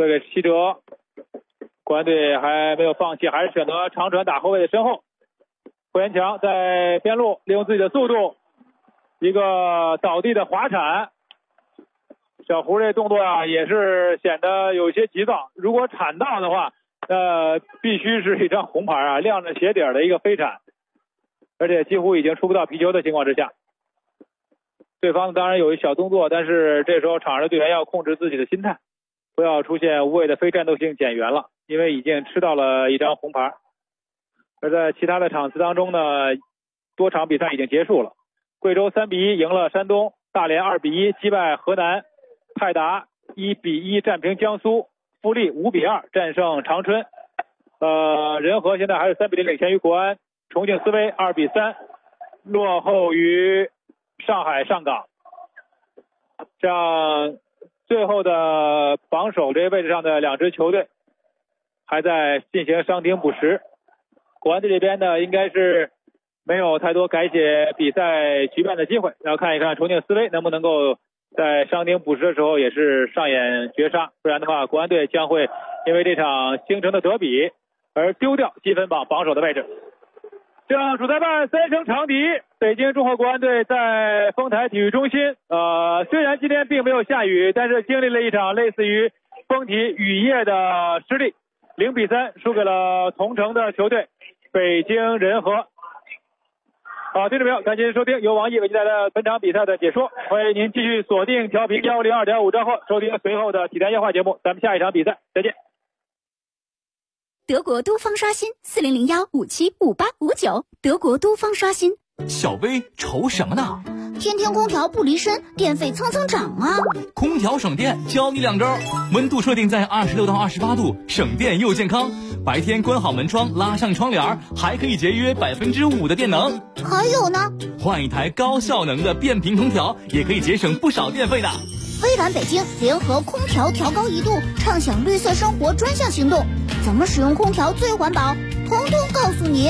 推给齐哲，国安队还没有放弃，还是选择长传打后卫的身后。霍元强在边路利用自己的速度，一个倒地的滑铲。小胡这动作啊，也是显得有些急躁。如果铲到的话，必须是一张红牌啊，亮着鞋底的一个飞铲，而且几乎已经触不到皮球的情况之下。对方当然有一小动作，但是这时候场上的队员要控制自己的心态，不要出现无谓的非战斗性减员了，因为已经吃到了一张红牌。而在其他的场次当中呢，多场比赛已经结束了。贵州3-1赢了山东，大连2-1击败河南，泰达1-1战平江苏，富力5-2战胜长春。仁和现在还是3-0领先于国安，重庆斯威2-3落后于上海上港。这样最后的榜首这位置上的两支球队还在进行伤停补时。国安队这边呢，应该是没有太多改写比赛局面的机会，要看一看重庆斯威能不能够在伤停补时的时候也是上演绝杀，不然的话国安队将会因为这场京城的德比而丢掉积分榜榜首的位置。这样主裁判3声长笛，北京中赫国安队在丰台体育中心。虽然今天并没有下雨，但是经历了一场类似于风体雨夜的失利，0-3输给了同城的球队北京人和。好，听众朋友，感谢收听由王毅为您带来的本场比赛的解说，欢迎您继续锁定调频102.5兆赫收听随后的体坛夜话节目，咱们下一场比赛再见。 德国都方刷新4001575859，德国都方刷新。 小薇愁什么呢？ 天天空调不离身，电费蹭蹭涨啊！ 空调省电，教你2招：温度设定在26到28度，省电又健康。白天关好门窗，拉上窗帘，还可以节约5%的电能。 还有呢， 换一台高效能的变频空调，也可以节省不少电费的。 微软北京联合空调调高1度，畅享绿色生活专项行动，怎么使用空调最环保，统统告诉你。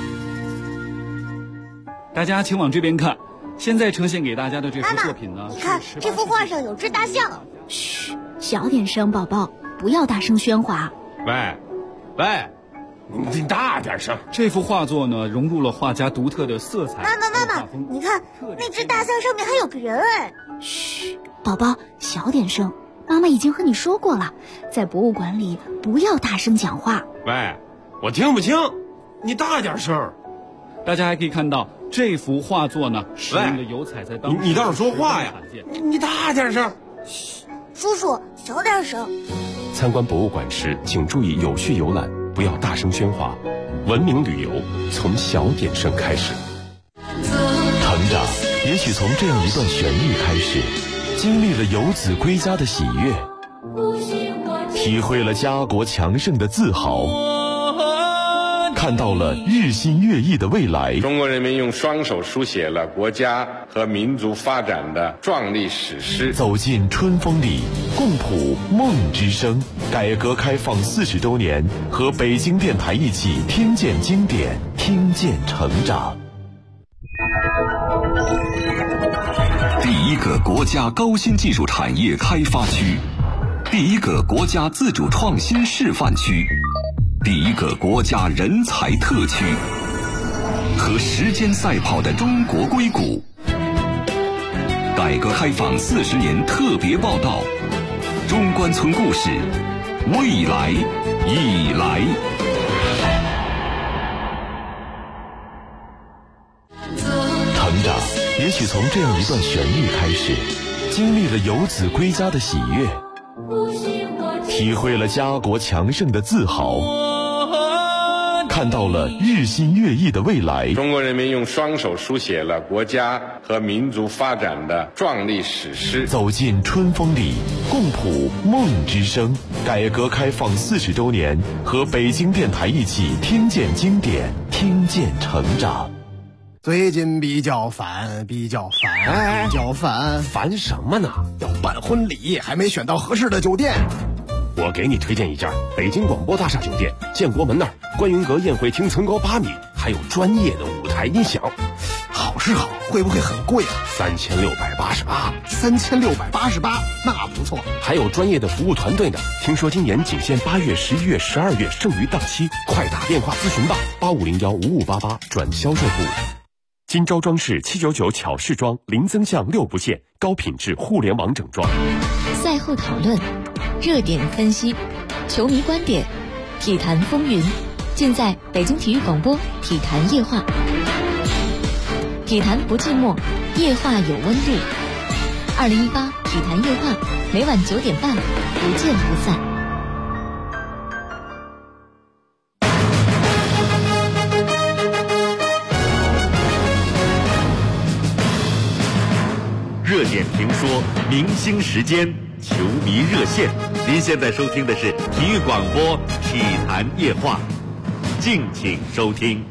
大家请往这边看，现在呈现给大家的这幅作品呢， 你看这幅画上有只大象。嘘，小点声，宝宝，不要大声喧哗。 喂，你大点声。 这幅画作呢，融入了画家独特的色彩。 妈妈，你看那只大象上面还有个人哎。嘘，宝宝，小点声。妈妈已经和你说过了，在博物馆里不要大声讲话。 喂，我听不清，你大点声。 大家还可以看到这幅画作呢，使用的油彩在当时你倒是说话呀！你大点声。 嘘，叔叔小点声。 参观博物馆时，请注意有序游览，不要大声喧哗。文明旅游从小点声开始。成长也许从这样一段旋律开始，经历了游子归家的喜悦，体会了家国强盛的自豪，看到了日新月异的未来。 中国人民用双手书写了国家和民族发展的壮丽史诗。 走进春风里，共谱梦之声。改革开放40周年，和北京电台一起听见经典，听见成长。 第一个国家高新技术产业开发区，第一个国家自主创新示范区，第一个国家人才特区，和时间赛跑的中国硅谷。改革开放40年特别报道，中关村故事，未来已来。 成长也许从这样一段旋律开始，经历了游子归家的喜悦，体会了家国强盛的自豪，看到了日新月异的未来。 中国人民用双手书写了国家和民族发展的壮丽史诗。 走进春风里，共谱梦之声。改革开放40周年，和北京电台一起听见经典，听见成长。 最近比较烦， 烦什么呢？ 要办婚礼，还没选到合适的酒店。 我给你推荐一家北京广播大厦酒店，建国门那儿，观云阁宴会厅层高8米，还有专业的舞台音响。好时好，会不会很贵啊 ？3688， 那不错。 还有专业的服务团队呢。听说今年仅限8月、11月、12月，剩余档期，快打电话咨询吧，85015588转销售部。金招装饰799巧饰装，零增项6不限，高品质互联网整装。 赛后讨论，热点分析，球迷观点，体坛风云，尽在北京体育广播体坛夜话。体坛不寂寞，夜话有温度。2018体坛夜话，每晚9点半，不见不散。 热点评说，明星时间，球迷热线。您现在收听的是体育广播体坛夜话，敬请收听。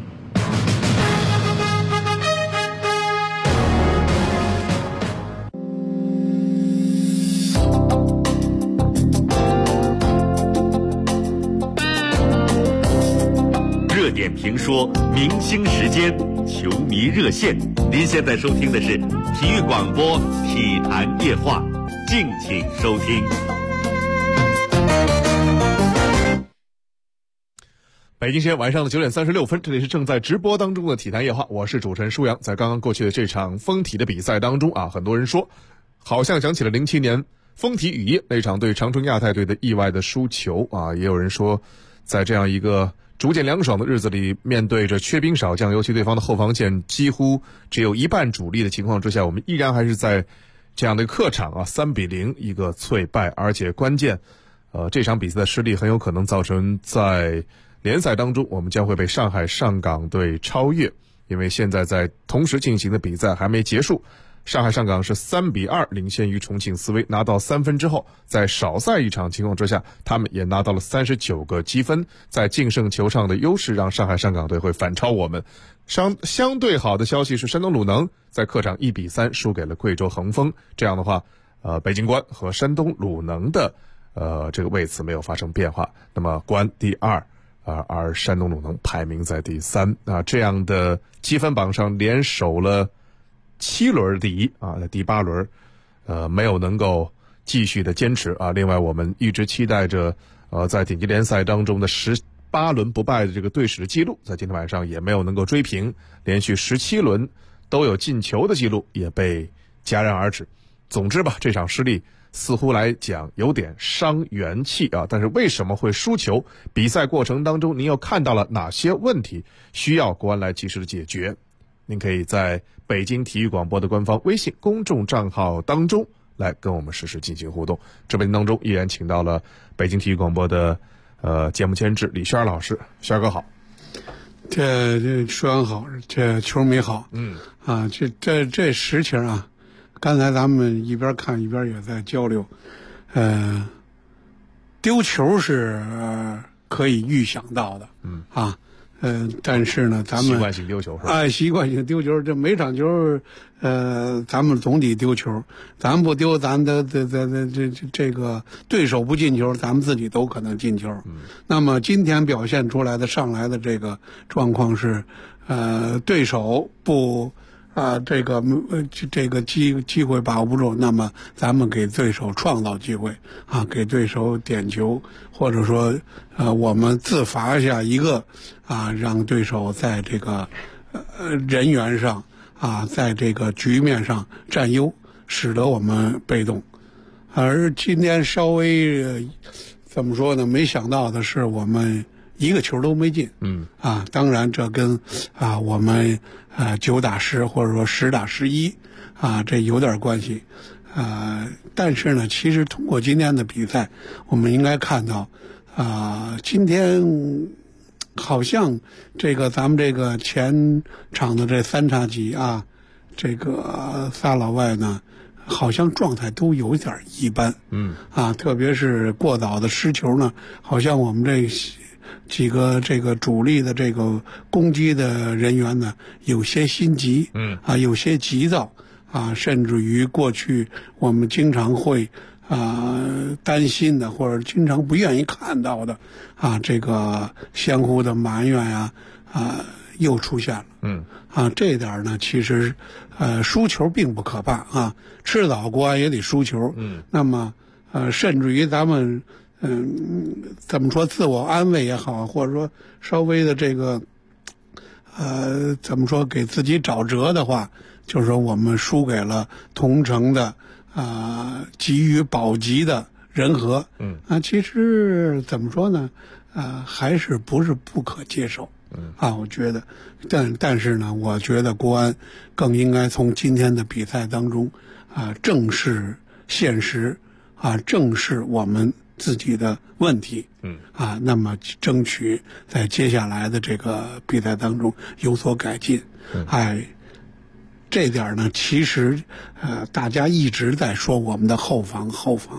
热点评说，明星时间，球迷热线。您现在收听的是体育广播体坛夜话，敬请收听。 北京时间晚上的9点36分，这里是正在直播当中的体坛夜话，我是主持人舒阳。在刚刚过去的这场丰体的比赛当中啊，很多人说好像想起了07年丰体雨夜那场对长春亚泰队的意外的输球啊，也有人说在这样一个逐渐凉爽的日子里，面对着缺兵少将，尤其对方的后防线几乎只有一半主力的情况之下，我们依然还是在这样的客场啊3-0一个脆败，而且关键这场比赛的失利很有可能造成在联赛当中我们将会被上海上港队超越，因为现在在同时进行的比赛还没结束，上海上港是3-2领先于重庆斯威，拿到3分之后，在少赛一场情况之下，他们也拿到了39个积分，在净胜球上的优势让上海上港队会反超我们。相对好的消息是，山东鲁能在客场1-3输给了贵州恒丰，这样的话北京国安和山东鲁能的这个位次没有发生变化，那么国安第2而山东鲁能排名在第3啊，这样的积分榜上连守了7轮第一啊，在第8轮没有能够继续的坚持啊。另外我们一直期待着在顶级联赛当中的18轮不败的这个队史的记录，在今天晚上也没有能够追平，连续17轮都有进球的记录也被戛然而止。总之吧，这场失利似乎来讲有点伤元气啊，但是为什么会输球？比赛过程当中您又看到了哪些问题需要国安来及时的解决？您可以在北京体育广播的官方微信公众账号当中来跟我们实时进行互动。直播间当中依然请到了北京体育广播的节目监制李轩老师，轩哥好。 这舒阳好，这球迷好，这实情啊，刚才咱们一边看一边也在交流，丢球是可以预想到的，但是呢，咱们习惯性丢球是吧？ 习惯性丢球，这每场球，咱们总得丢球，咱不丢，咱的这个对手不进球，咱们自己都可能进球。那么今天表现出来的上来的这个状况是，对手不。这个机会把握不住，那么咱们给对手创造机会啊，给对手点球，或者说我们自罚下一个啊，让对手在这个人员上啊，在这个局面上占优，使得我们被动。而今天稍微怎么说呢？没想到的是我们一个球都没进，当然这跟我们9-10或者说10-11这有点关系，但是呢，其实通过今天的比赛，我们应该看到今天好像这个咱们这个前场的这3叉戟啊，这个仨老外呢，好像状态都有点一般，特别是过早的失球呢，好像我们这几个这个主力的这个攻击的人员呢，有些心急，有些急躁，甚至于过去我们经常会担心的，或者经常不愿意看到的，这个相互的埋怨呀， 又出现了。这一点呢，其实输球并不可怕啊，迟早国安也得输球。那么甚至于咱们怎么说自我安慰也好，或者说稍微的这个怎么说给自己找辙的话，就是说我们输给了同城的急于保级的人和。其实怎么说呢，还是不是不可接受。我觉得，但是呢，我觉得国安更应该从今天的比赛当中正视现实正视我们自己的问题。那么争取在接下来的这个比赛当中有所改进。这点呢，其实大家一直在说我们的后防，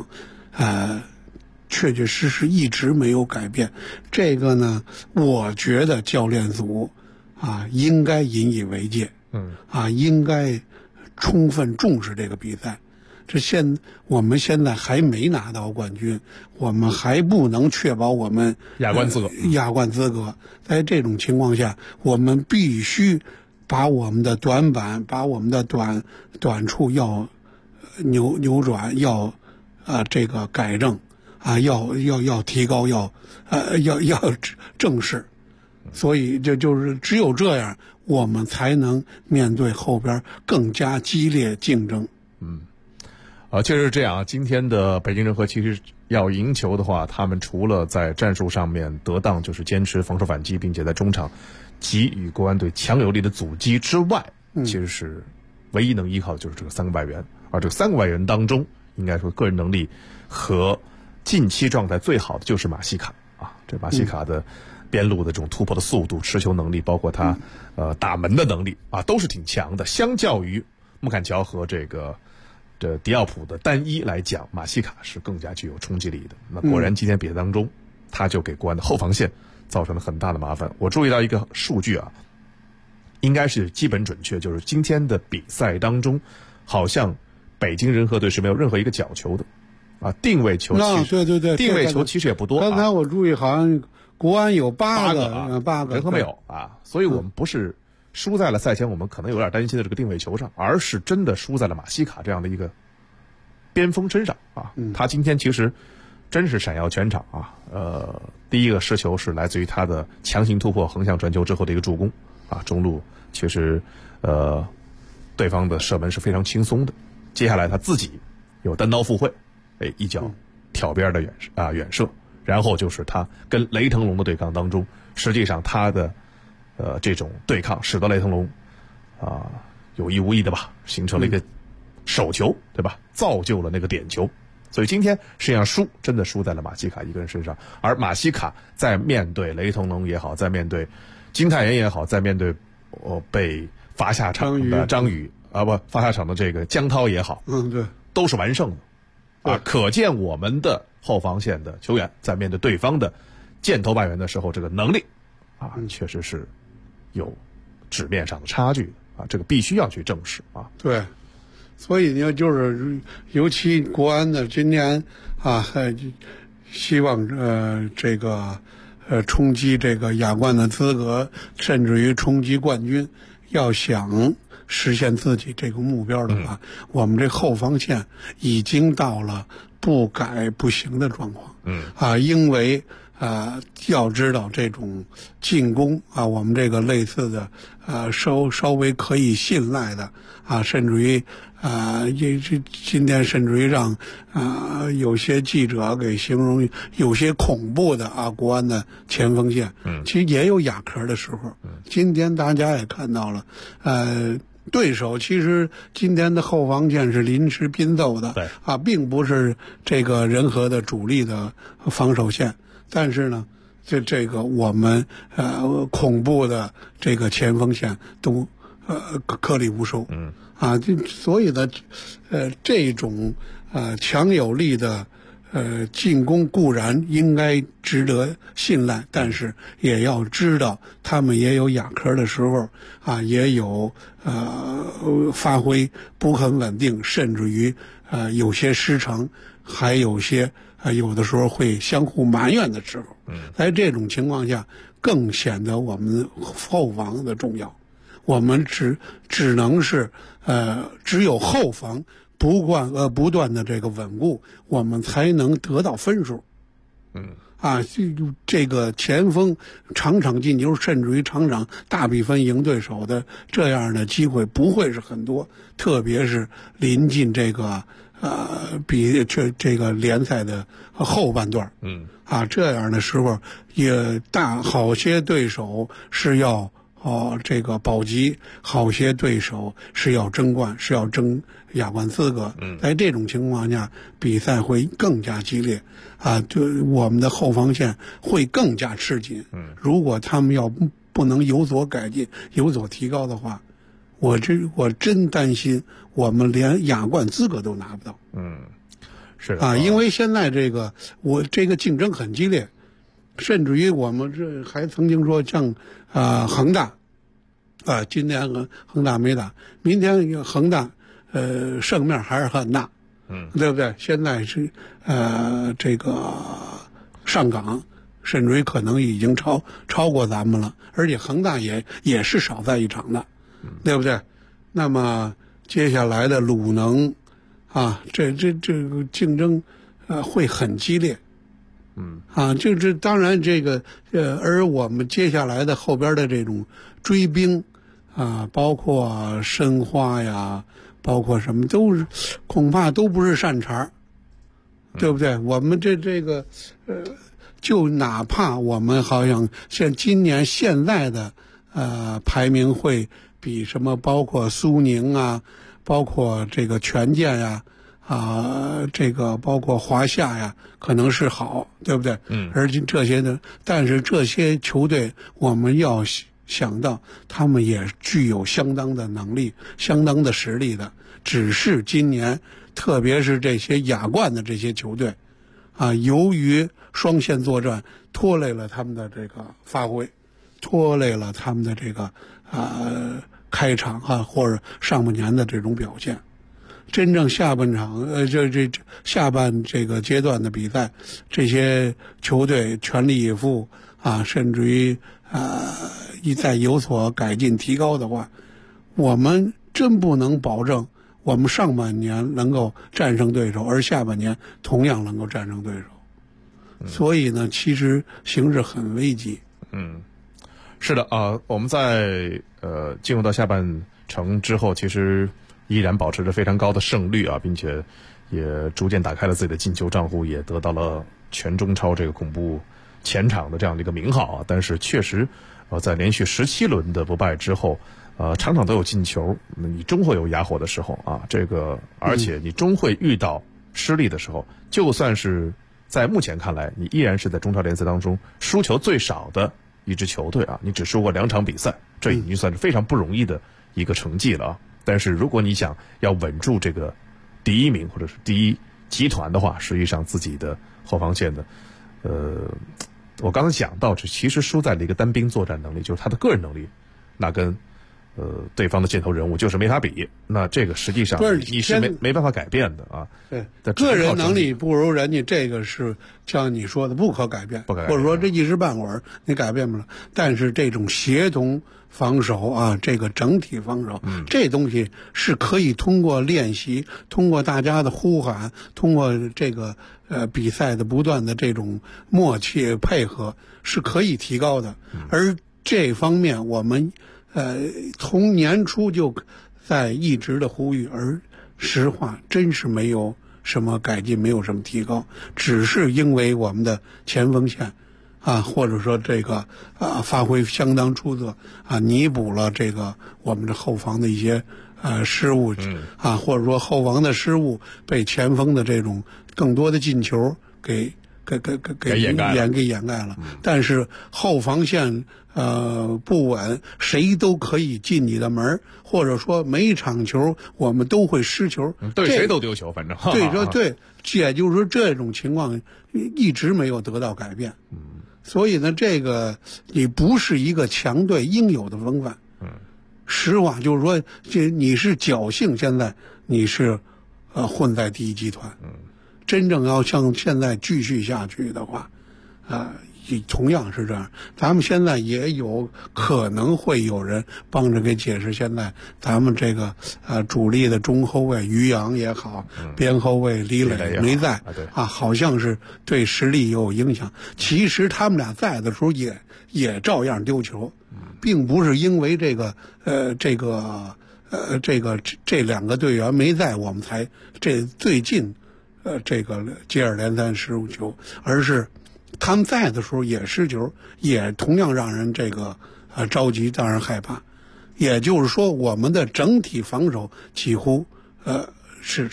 确确实实一直没有改变。这个呢，我觉得教练组应该引以为戒。应该充分重视这个比赛。我们现在还没拿到冠军，我们还不能确保我们亚冠资格。在这种情况下，我们必须把我们的短板，把我们的短处要扭转，要这个改正要提高，要正视。所以就是只有这样，我们才能面对后边更加激烈竞争。 确实是这样。今天的北京人和其实要赢球的话，他们除了在战术上面得当，就是坚持防守反击，并且在中场给予国安队强有力的阻击之外，其实是唯一能依靠的就是这个3个外援。而这个3个外援当中，应该说个人能力和近期状态最好的就是马西卡这马西卡的边路的这种突破的速度、持球能力，包括他打门的能力都是挺强的。相较于穆坎乔和这迪奥普的单一来讲，马西卡是更加具有冲击力的。那果然今天比赛当中，他就给国安的后防线造成了很大的麻烦。我注意到一个数据应该是基本准确，就是今天的比赛当中，好像北京人和队是没有任何一个角球的定位球。 对， 定位球其实也不多。 刚才我注意，好像国安有8个， 人和没有所以我们不是输在了赛前我们可能有点担心的这个定位球上，而是真的输在了马西卡这样的一个边锋身上他今天其实真是闪耀全场第一个失球是来自于他的强行突破横向传球之后的一个助攻中路其实对方的射门是非常轻松的。接下来他自己有单刀赴会，一脚挑边的远射，然后就是他跟雷腾龙的对抗当中，实际上他的这种对抗使得雷腾龙有意无意的形成了一个手球，对吧？造就了那个点球。所以今天实际上真的输在了马西卡一个人身上。而马西卡在面对雷腾龙也好，在面对金泰妍也好，在面对被罚下场的张宇罚下场的这个江涛也好， 对， 都是完胜的可见我们的后防线的球员在面对对方的箭头外援的时候，这个能力确实是有纸面上的差距的这个必须要去正视对，所以呢，就是尤其国安的今年希望这个冲击这个亚冠的资格，甚至于冲击冠军，要想实现自己这个目标的话，我们这后防线已经到了不改不行的状况。因为要知道这种进攻我们这个类似的稍微可以信赖的甚至于今天甚至于让有些记者给形容有些恐怖的国安的前锋线，其实也有哑壳的时候。今天大家也看到了，对手其实今天的后防线是临时拼凑的，并不是这个人和的主力的防守线。但是呢，这个我们恐怖的这个前锋线都颗粒无收。所以呢，这种强有力的进攻固然应该值得信赖，但是也要知道他们也有哑壳的时候也有发挥不很稳定，甚至于有些失常，还有些有的时候会相互埋怨的时候，在这种情况下，更显得我们后防的重要。我们只能是只有后防不断的这个稳固，我们才能得到分数。这个前锋场场进球，甚至于场场大比分赢对手的这样的机会不会是很多，特别是临近这个比这个联赛的后半段，这样的时候也好些对手是要这个保级，好些对手是要争冠，是要争亚冠资格。在这种情况下，比赛会更加激烈对我们的后防线会更加吃紧。如果他们要不能有所改进、有所提高的话，我真担心我们连亚冠资格都拿不到。 是的因为现在这个竞争很激烈，甚至于我们这还曾经说像恒大今天恒大没打，明天恒大胜面还是很大，对不对？现在是这个上港甚至于可能已经超过咱们了，而且恒大也是少在一场的，对不对？那么接下来的鲁能这个竞争会很激烈。这当然这个而我们接下来的后边的这种追兵包括申花呀，包括什么恐怕都不是善茬，对不对？我们这个就哪怕我们好像像今年现在的排名会比什么包括苏宁包括这个权健呀这个包括华夏呀，可能是好，对不对？而且这些呢，但是这些球队我们要想到，他们也具有相当的能力、相当的实力的。只是今年，特别是这些亚冠的这些球队，由于双线作战拖累了他们的这个发挥，拖累了他们的这个开场或者上半年的这种表现。真正下半场下半这个阶段的比赛，这些球队全力以赴甚至于一再有所改进提高的话，我们真不能保证我们上半年能够战胜对手，而下半年同样能够战胜对手。所以呢，其实形势很危急。 是的我们在进入到下半程之后，其实依然保持着非常高的胜率并且也逐渐打开了自己的进球账户，也得到了全中超这个恐怖前场的这样的一个名号但是确实在连续17轮的不败之后，场场都有进球，你终会有哑火的时候这个而且你终会遇到失利的时候，就算是在目前看来，你依然是在中超联赛当中输球最少的一支球队你只输过2场比赛，这已经算是非常不容易的一个成绩了但是如果你想要稳住这个第一名或者是第一集团的话，实际上自己的后防线的我刚才讲到，这其实输在了一个单兵作战能力，就是他的个人能力，那跟对方的箭头人物就是没法比。那这个实际上你是没办法改变的对，个人能力不如人家，这个是像你说的不可改变，或者说这一时半会儿你改变不了。但是这种协同防守这个整体防守，这东西是可以通过练习，通过大家的呼喊，通过这个比赛的不断的这种默契配合是可以提高的。而这方面我们从年初就在一直的呼吁，而实话真是没有什么改进，没有什么提高，只是因为我们的前锋线或者说这个发挥相当出色弥补了这个我们的后防的一些失误或者说后防的失误被前锋的这种更多的进球给掩盖了。但是后防线不稳，谁都可以进你的门，或者说每一场球我们都会失球， 对谁都丢球，反正对，也就是说这种情况一直没有得到改变。所以呢，这个你不是一个强队应有的风范。实话就是说，你是侥幸，现在你是混在第一集团。 真正要像现在继续下去的话，同样是这样。咱们现在也有可能会有人帮着给解释，现在咱们这个主力的中后卫于洋也好，边后卫李磊没在好像是对实力有影响。其实他们俩在的时候也照样丢球，并不是因为这两个队员没在，我们才最近这个接二连三失误球，而是他们在的时候也失球，也同样让人着急，让人害怕。也就是说，我们的整体防守几乎是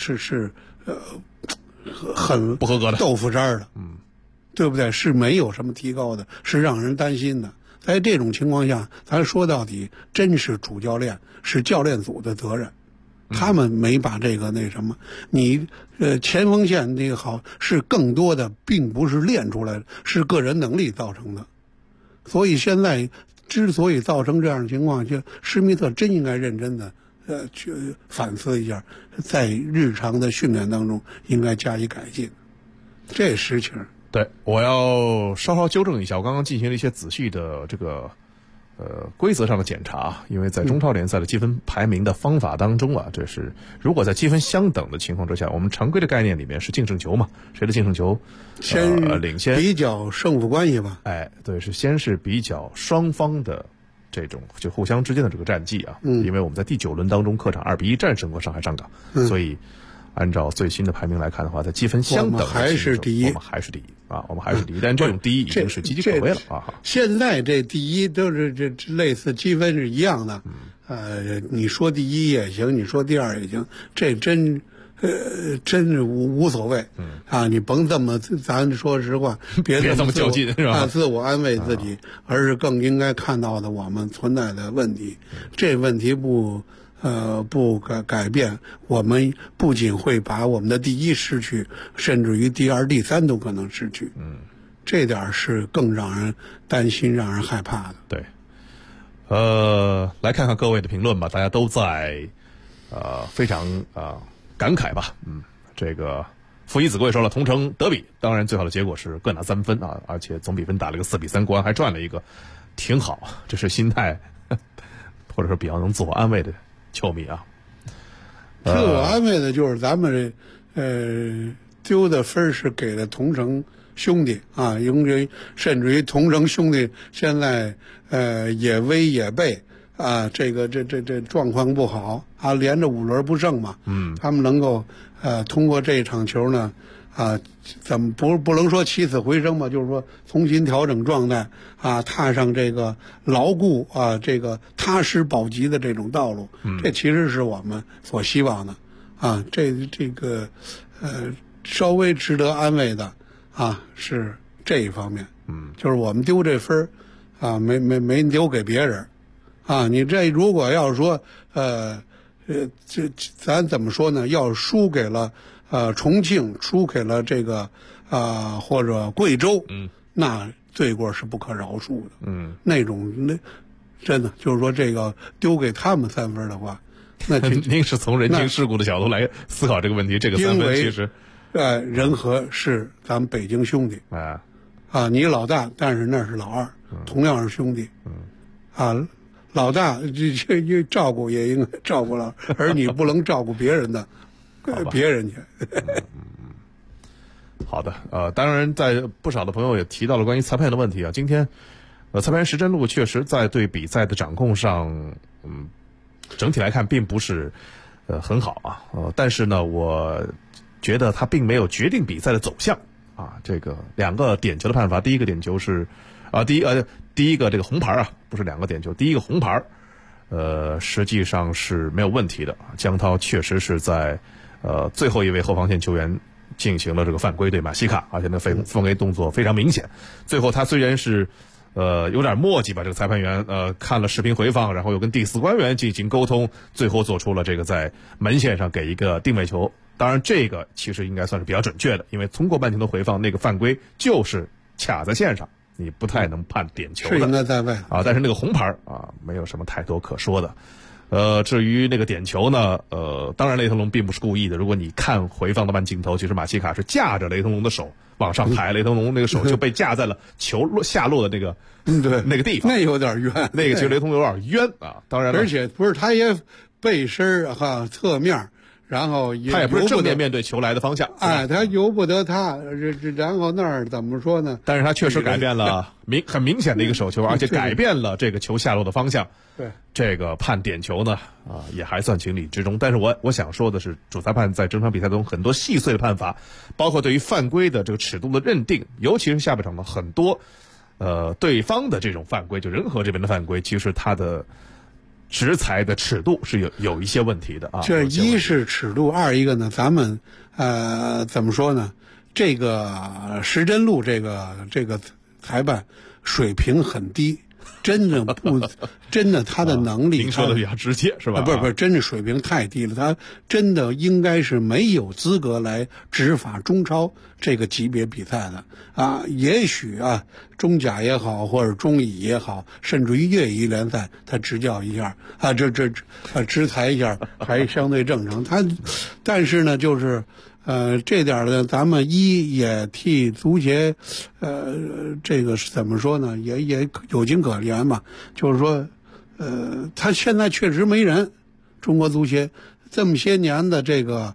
很不合格的豆腐渣的，对不对？是没有什么提高的，是让人担心的。在这种情况下，咱说到底，真是主教练是教练组的责任。他们没把这个那什么，你前锋线那个好是更多的，并不是练出来的，是个人能力造成的。所以现在之所以造成这样的情况，就施密特真应该认真的去反思一下，在日常的训练当中应该加以改进。这实情。 对，我要稍稍纠正一下，我刚刚进行了一些仔细的这个规则上的检查，因为在中超联赛的积分排名的方法当中这是如果在积分相等的情况之下，我们常规的概念里面是净胜球嘛，谁的净胜球领先， 比较胜负关系吧。 对，是先是比较双方的这种就互相之间的这个战绩因为我们在第9轮当中客场2-1战胜过上海上港，所以按照最新的排名来看的话，在积分相等的我们还是第一， 我们还是第一，但这种第一已经是岌岌可危了现在这第一都是这类似积分是一样的，你说第一也行，你说第二也行，这真是无所谓你甭这么，咱说实话，别这么较劲是吧？ 自我安慰自己，而是更应该看到的我们存在的问题，这问题不改变，我们不仅会把我们的第一失去，甚至于第2、第3都可能失去。这点是更让人担心、让人害怕的。 对，来看看各位的评论吧，大家都在非常感慨吧。这个傅一子贵说了，同城德比，当然最好的结果是各拿3分而且总比分打了个4-3，国安还赚了一个，挺好。这是心态，或者说比较能自我安慰的球迷自我安慰的就是咱们丢的分是给了同城兄弟因为甚至于同城兄弟现在也危也备这状况不好连着5轮不胜嘛，他们能够通过这场球呢怎么不能说起死回生吧，就是说重新调整状态踏上这个牢固这个踏实保级的这种道路，这其实是我们所希望的这个稍微值得安慰的是这一方面，就是我们丢这分没丢给别人你这如果要说咱怎么说呢？要输给了重庆，输给了这个或者贵州，那罪过是不可饶恕的。那真的就是说这个丢给他们3分的话，那您是从人情世故的角度来思考这个问题。这个3分其实人和是咱们北京兄弟你老大，但是那是老二，同样是兄弟老大这照顾也应该照顾了，而你不能照顾别人的别人去。 好的，当然在不少的朋友也提到了关于裁判的问题今天裁判员石真路确实在对比赛的掌控上整体来看并不是很好但是呢我觉得他并没有决定比赛的走向这个2个点球的判罚，第一个点球是第一个这个红牌不是2个点球，第一个红牌实际上是没有问题的。江涛确实是在最后一位后防线球员进行了这个犯规对马西卡，而且那犯规动作非常明显。最后他虽然是有点磨叽吧，这个裁判员看了视频回放，然后又跟第4官员进行沟通，最后做出了这个在门线上给一个定位球。当然这个其实应该算是比较准确的，因为通过半镜头回放，那个犯规就是卡在线上，你不太能判点球的， 是应该在外但是那个红牌没有什么太多可说的。 至于那个点球呢，当然雷腾龙并不是故意的。如果你看回放的慢镜头，其实马西卡是架着雷腾龙的手往上抬，雷腾龙那个手就被架在了球下落的那个对那个地方， 那有点冤， 那个其实雷腾龙有点冤啊。当然了， 而且不是他也背身哈侧面。然后他也不是正面面对球来的方向， 哎，他由不得他，然后那儿怎么说呢？ 但是他确实改变了很明显的一个手球，而且改变了这个球下落的方向。 对， 这个判点球呢，也还算情理之中。但是我想说的是，主裁判在整场比赛中很多细碎的判罚，包括对于犯规的这个尺度的认定，尤其是下半场的很多，对方的这种犯规，就人和这边的犯规，其实他的执裁的尺度是有一些问题的啊。 这一是尺度，二一个呢，咱们怎么说呢？这个石真路这个裁判水平很低，真的他的能力， 您说的比较直接是吧？ 不是，真是水平太低了，他真的应该是没有资格来执法中超这个级别比赛的啊。也许啊，中甲也好，或者中乙也好，甚至于业余联赛，他执教一下啊，执裁一下还相对正常。但是呢，就是这点呢，咱们也替足协，这个是怎么说呢？也有情可原嘛。就是说，他现在确实没人。中国足协这么些年的这个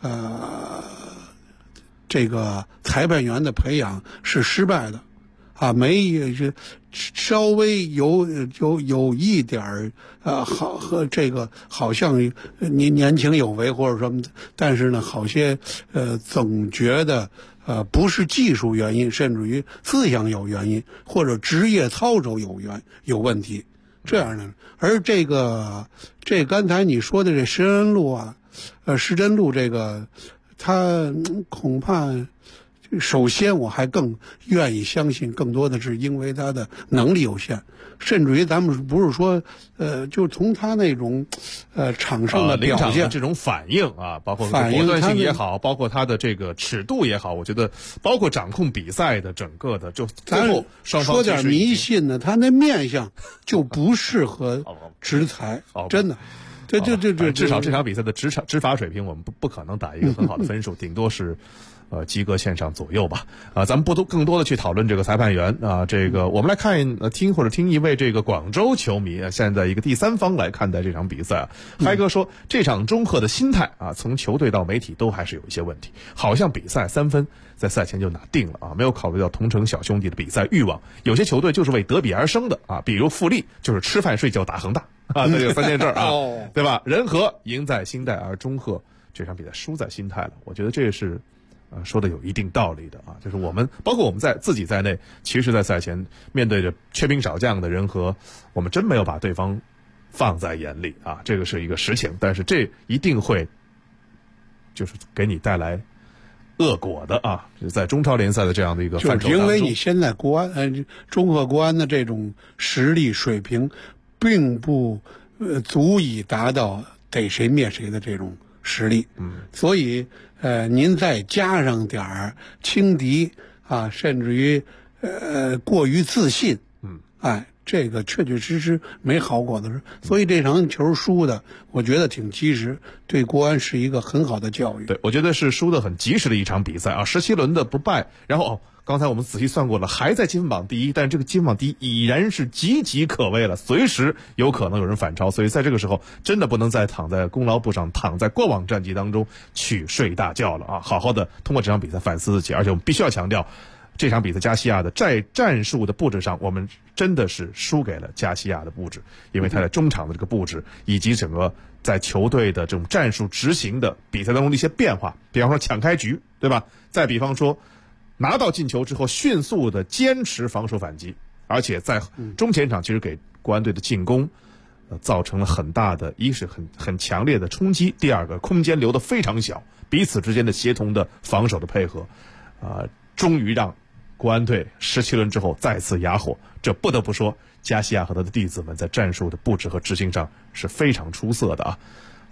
裁判员的培养是失败的，啊，稍微有一点好和这个好像年轻有为或者什么，但是呢，好些总觉得不是技术原因，甚至于思想有原因，或者职业操守有问题，这样的。而这刚才你说的这石真路这个，他恐怕。首先，我还更愿意相信，更多的是因为他的能力有限，甚至于咱们不是说，就从他那种，场上的表现， 这种反应啊，包括果断性也好，包括他的这个尺度也好，我觉得，包括掌控比赛的整个的，就最后双方说点迷信呢，他那面相就不适合执裁，真的。这至少这场比赛的执法水平，我们不可能打一个很好的分数，顶多是。及格线上左右吧，咱们更多的去讨论这个裁判员啊，这个我们来听一位这个广州球迷啊，现在一个第三方来看待这场比赛啊。嗨哥说，这场中赫的心态啊，从球队到媒体都还是有一些问题，好像比赛3分在赛前就拿定了啊，没有考虑到同城小兄弟的比赛欲望。有些球队就是为德比而生的啊，比如富力就是吃饭睡觉打恒大啊，这有3件事啊，对吧？人和赢在心态，而中赫这场比赛输在心态了，我觉得这是。说的有一定道理的啊，就是包括我们自己在内，其实在赛前面对着缺兵少将的人和，我们真没有把对方放在眼里啊，这个是一个实情，但是这一定会就是给你带来恶果的啊，在中超联赛的这样的一个范畴当中， 就是因为你现在中赫国安的这种实力水平，并不足以达到逮谁灭谁的这种实力，所以您再加上点儿轻敌啊，甚至于过于自信，这个确确实实没好果子吃。所以这场球输的，我觉得挺及时，对国安是一个很好的教育。 对，我觉得是输的很及时的一场比赛啊，17轮的不败，然后刚才我们仔细算过了，还在积分榜第一，但这个积分榜第一已然是岌岌可危了，随时有可能有人反超，所以在这个时候真的不能再躺在功劳簿上，躺在过往战绩当中去睡大觉了啊！好好的通过这场比赛反思自己，而且我们必须要强调，这场比赛加西亚的战术的布置上，我们真的是输给了加西亚的布置，因为他在中场的这个布置以及整个在球队的这种战术执行的比赛当中的一些变化，比方说抢开局，对吧？再比方说拿到进球之后迅速的坚持防守反击，而且在中前场其实给国安队的进攻造成了很大的，一是很强烈的冲击，第二个空间留得非常小，彼此之间的协同的防守的配合终于让国安队17轮之后再次哑火。这不得不说加西亚和他的弟子们在战术的布置和执行上是非常出色的啊。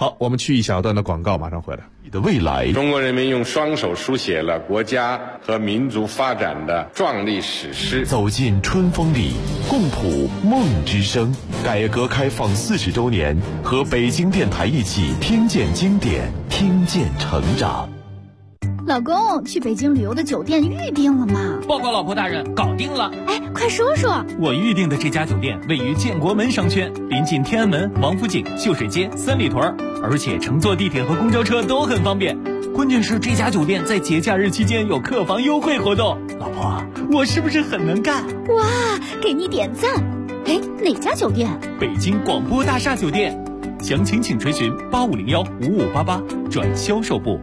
好，我们去一小段的广告，马上回来。 你的未来， 中国人民用双手书写了国家和民族发展的壮丽史诗。 走进春风里，共谱梦之声。改革开放40周年，和北京电台一起听见经典，听见成长。 老公，去北京旅游的酒店预定了吗？ 报告老婆大人，搞定了。 哎，快说说。 我预定的这家酒店位于建国门商圈，临近天安门、王府井、秀水街、三里屯，而且乘坐地铁和公交车都很方便。关键是这家酒店在节假日期间有客房优惠活动。老婆，我是不是很能干？ 哇，给你点赞。哎，哪家酒店？ 北京广播大厦酒店。详情请垂询8501-5588转销售部。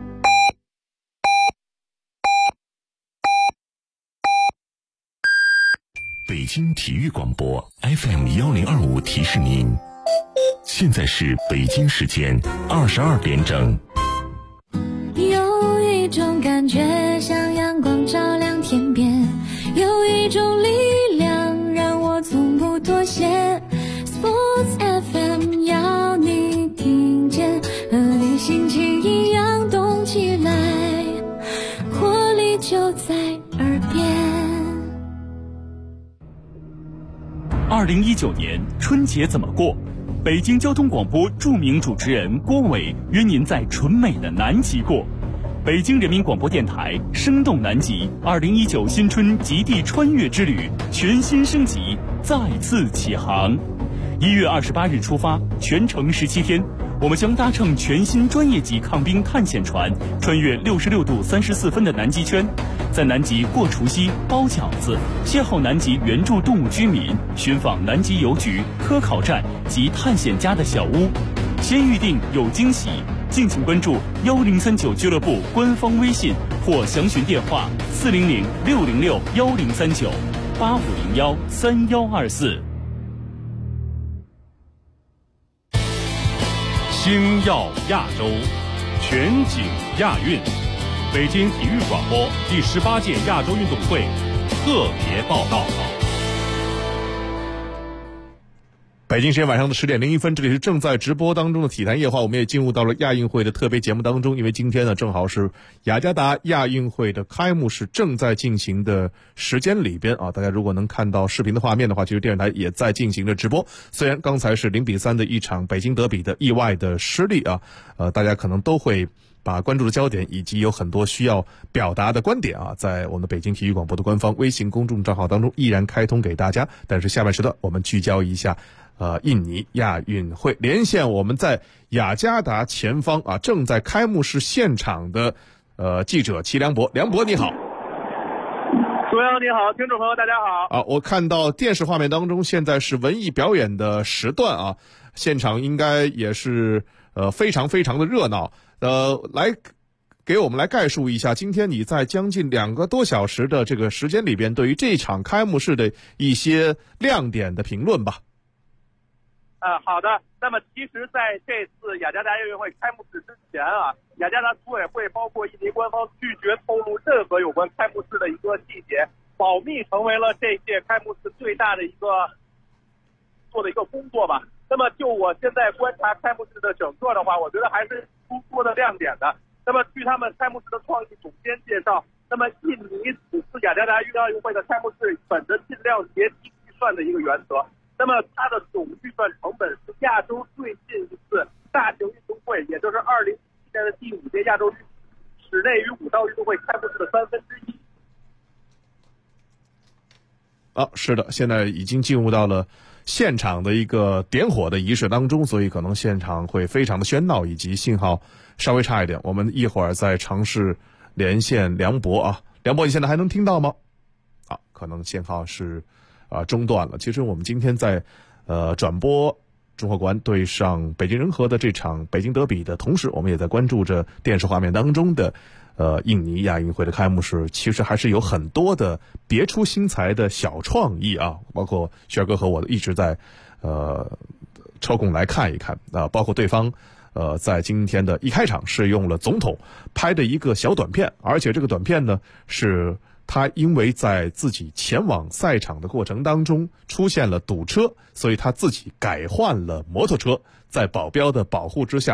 北京体育广播 FM1025提示您，现在是北京时间22点整。 有一种感觉像阳光照亮天边，有一种力量让我从不妥协。 Sports FM 要你听见，和你心情一样动起来，活力就在耳边。 2019年春节怎么过？北京交通广播著名主持人郭伟约您在纯美的南极过。北京人民广播电台生动南极2019新春极地穿越之旅全新升级，再次起航。1月28日出发，全程17天，我们将搭乘全新专业级抗冰探险船，穿越66度34分的南极圈，在南极过除夕、包饺子，邂逅南极原住动物居民，寻访南极邮局、科考站及探险家的小屋。先预定有惊喜，敬请关注1039俱乐部官方微信或详询电话400-606-1039-8501-3124。 星耀亚洲，全景亚运，北京体育广播第18届亚洲运动会特别报道。 北京时间晚上的10点01分，这里是正在直播当中的体坛夜话，我们也进入到了亚运会的特别节目当中，因为今天呢正好是雅加达亚运会的开幕式正在进行的时间里边啊，大家如果能看到视频的画面的话，其实电视台也在进行着直播。虽然刚才是0-3的一场北京德比的意外的失利啊，大家可能都会把关注的焦点以及有很多需要表达的观点啊，在我们北京体育广播的官方微信公众账号当中依然开通给大家。但是下半时段我们聚焦一下印尼亚运会，连线我们在雅加达前方啊正在开幕式现场的记者齐良博。良博你好。 主阳你好，听众朋友大家好。 我看到电视画面当中现在是文艺表演的时段啊，现场应该也是非常非常的热闹。来给我们来概述一下今天你在将近2个多小时的这个时间里边对于这场开幕式的一些亮点的评论吧。 好的。那么其实在这次雅加达亚运会开幕式之前啊，雅加达组委会包括印尼官方拒绝透露任何有关开幕式的一个细节，保密成为了这届开幕式最大的一个做的一个工作吧。那么就我现在观察开幕式的整个的话，我觉得还是突出的亮点的。那么据他们开幕式的创意总监介绍，那么印尼此次雅加达亚运会的开幕式本着尽量节低预算的一个原则，那么它的总预算成本是亚洲最近一次大型运动会，也就是2017年的第5届亚洲室内与舞蹈运动会开幕式的1/3。 是的，现在已经进入到了现场的一个点火的仪式当中，所以可能现场会非常的喧闹，以及信号稍微差一点。我们一会儿再尝试连线梁博啊。梁博，你现在还能听到吗？可能信号是中断了。其实我们今天在转播中赫国安对上北京人和的这场北京德比的同时，我们也在关注着电视画面当中的印尼亚运会的开幕式。其实还是有很多的别出心裁的小创意啊，包括轩哥和我一直在抽空来看一看包括对方在今天的一开场是用了总统拍的一个小短片，而且这个短片呢是他因为在自己前往赛场的过程当中出现了堵车，所以他自己改换了摩托车，在保镖的保护之下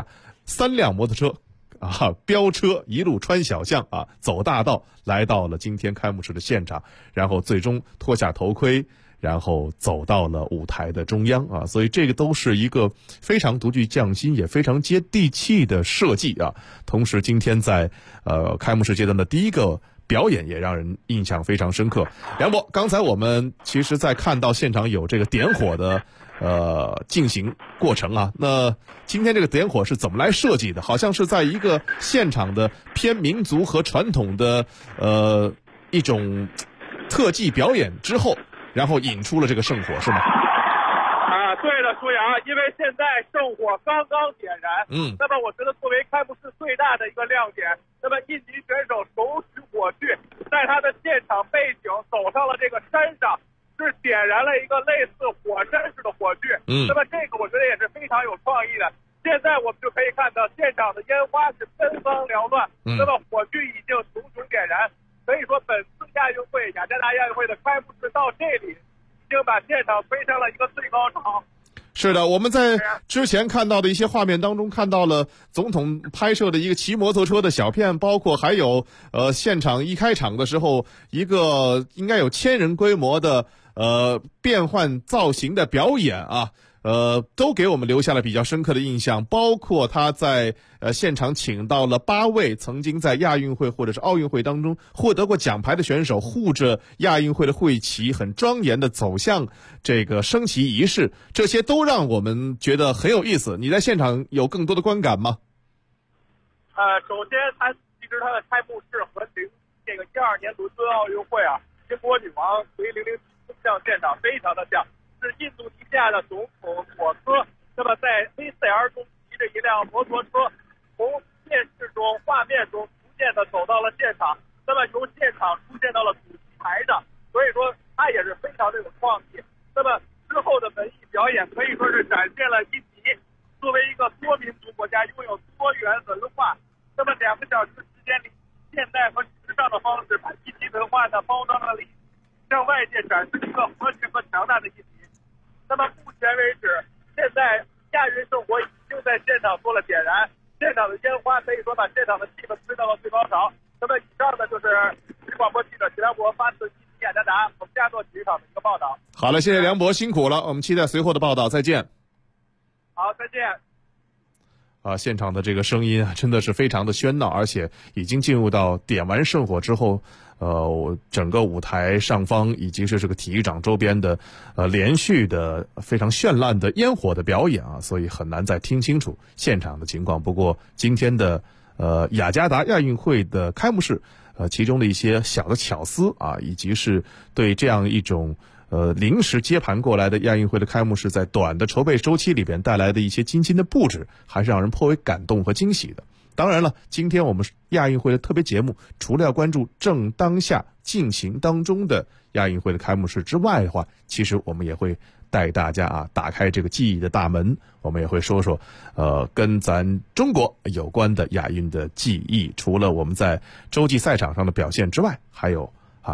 3辆摩托车飙车一路穿小巷走大道，来到了今天开幕式的现场，然后最终脱下头盔，然后走到了舞台的中央所以这个都是一个非常独具匠心也非常接地气的设计同时今天在开幕式阶段的第一个表演也让人印象非常深刻。梁博，刚才我们其实在看到现场有这个点火的进行过程那今天这个点火是怎么来设计的？好像是在一个现场的偏民族和传统的一种特技表演之后，然后引出了这个圣火，是吗？ 对了，舒阳，因为现在圣火刚刚点燃，那么我觉得作为开幕式最大的一个亮点，那么印尼选手手举火炬，在他的现场背景走上了这个山上，是点燃了一个类似火山式的火炬，那么这个我觉得也是非常有创意的。现在我们就可以看到现场的烟花是芬芳缭乱，那么火炬已经熊熊点燃，可以说本次亚运会雅加达亚运会的开幕式到这里已经把现场推上了一个最高潮。 是的，我们在之前看到的一些画面当中看到了总统拍摄的一个骑摩托车的小片，包括还有现场一开场的时候一个应该有1000人规模的变换造型的表演都给我们留下了比较深刻的印象，包括他在现场请到了8位曾经在亚运会或者是奥运会当中获得过奖牌的选手，护着亚运会的会旗很庄严的走向这个升旗仪式，这些都让我们觉得很有意思。你在现场有更多的观感吗？ 首先其实它的开幕式和这个12年伦敦奥运会英国女王随00冲向现场非常的像，是印度尼西亚的总统佐科，那么在 A4L 中骑着一辆摩托车，从电视中画面中逐渐的走到了现场，那么由现场出现到了主席台上，所以说他也是非常的有创意。那么之后的文艺表演可以说是展现了印尼作为一个多民族国家拥有多元文化，那么2个小时时间里，现代和时尚的方式把印尼文化的包装了，向外界展示一个和谐和强大的印尼。那么目前为止，现在亚运圣火已经在现场做了点燃，现场的烟花可以说把现场的气氛推到了最高潮。那么以上呢就是体育广播记者徐良博发自印尼雅加达蒙加诺体育场的一个报道。 好了，谢谢梁博，辛苦了，我们期待随后的报道，再见。 好，再见。 现场的这个声音真的是非常的喧闹，而且已经进入到点完圣火之后整个舞台上方以及是这个体育场周边的连续的非常绚烂的烟火的表演所以很难再听清楚现场的情况。不过今天的雅加达亚运会的开幕式其中的一些小的巧思以及是对这样一种临时接盘过来的亚运会的开幕式在短的筹备周期里边带来的一些精心的布置，还是让人颇为感动和惊喜的。当然了，今天我们亚运会的特别节目除了要关注正当下进行当中的亚运会的开幕式之外的话，其实我们也会带大家打开这个记忆的大门，我们也会说说跟咱中国有关的亚运的记忆。除了我们在洲际赛场上的表现之外，还有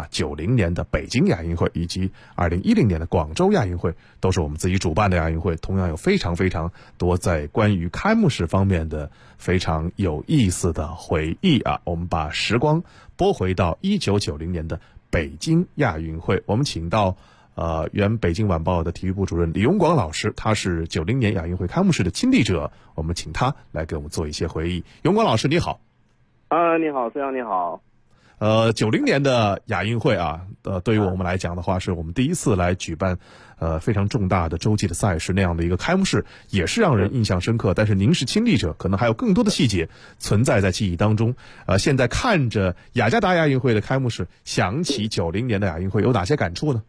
90年的北京亚运会以及2010年的广州亚运会，都是我们自己主办的亚运会，同样有非常非常多在关于开幕式方面的非常有意思的回忆我们把时光拨回到1990年的北京亚运会，我们请到原北京晚报的体育部主任李永广老师，他是90年亚运会开幕式的亲历者，我们请他来给我们做一些回忆。永广老师你好。 你好，孙阳你好。 90年的亚运会对于我们来讲的话，是我们第一次来举办非常重大的洲际的赛事，那样的一个开幕式也是让人印象深刻。但是您是亲历者，可能还有更多的细节存在在记忆当中。现在看着雅加达亚运会的开幕式，想起90年的亚运会，有哪些感触呢？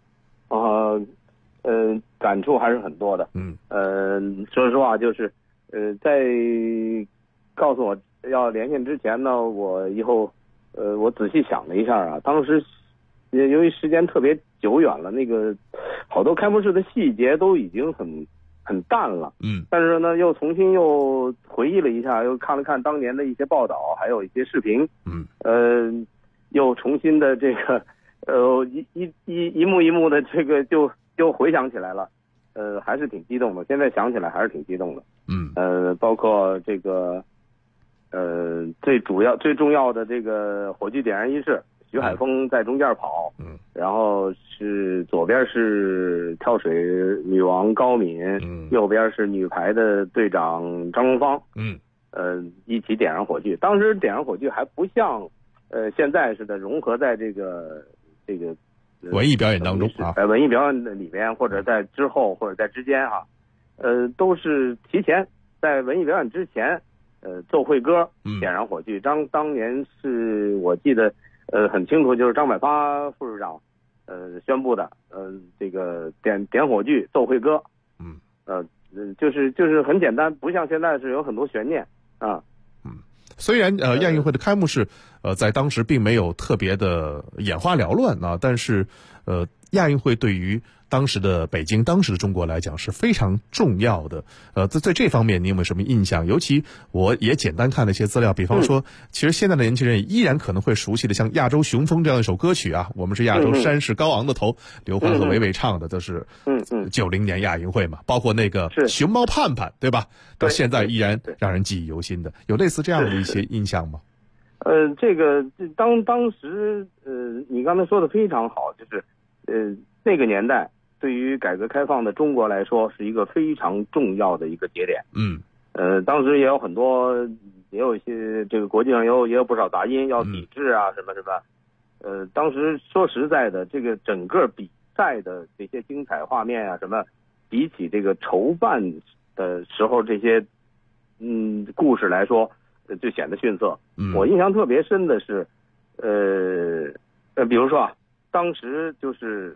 感触还是很多的。说实话，就是在告诉我要连线之前呢，我以后我仔细想了一下当时由于时间特别久远了，那个好多开幕式的细节都已经很淡了。但是呢，又重新又回忆了一下，又看了看当年的一些报道，还有一些视频。又重新的这个一幕一幕的这个就回想起来了。 还是挺激动的。现在想起来还是挺激动的。包括这个最重要的这个火炬点燃仪式，徐海峰在中间跑，然后是左边是跳水女王高敏，右边是女排的队长张荣芳，一起点燃火炬。当时点燃火炬还不像现在似的融合在这个文艺表演当中啊， 文艺表演的里面，或者在之后，或者在之间哈，都是提前在文艺表演之前，奏会歌，点燃火炬。当年是我记得很清楚，就是张百发副市长宣布的，这个点火炬奏会歌，就是很简单，不像现在是有很多悬念啊。 虽然亚运会的开幕式在当时并没有特别的眼花缭乱啊，但是亚运会对于当时的北京、当时的中国来讲是非常重要的。在这方面，你有没有什么印象？尤其我也简单看了一些资料，比方说，其实现在的年轻人依然可能会熟悉的，像《亚洲雄风》这样一首歌曲啊，我们是亚洲山势高昂的头，刘欢和韦伟唱的，这是90年亚运会嘛，包括那个熊猫盼盼，对吧？到现在依然让人记忆犹新的，有类似这样的一些印象吗？ 这个当时你刚才说的非常好，就是那个年代对于改革开放的中国来说是一个非常重要的一个节点。当时也有很多，也有一些这个国际上也有不少杂音要抵制啊，什么。当时说实在的，这个整个比赛的这些精彩画面啊，什么，比起这个筹办的时候这些故事来说，就显得逊色。我印象特别深的是，比如说啊，当时就是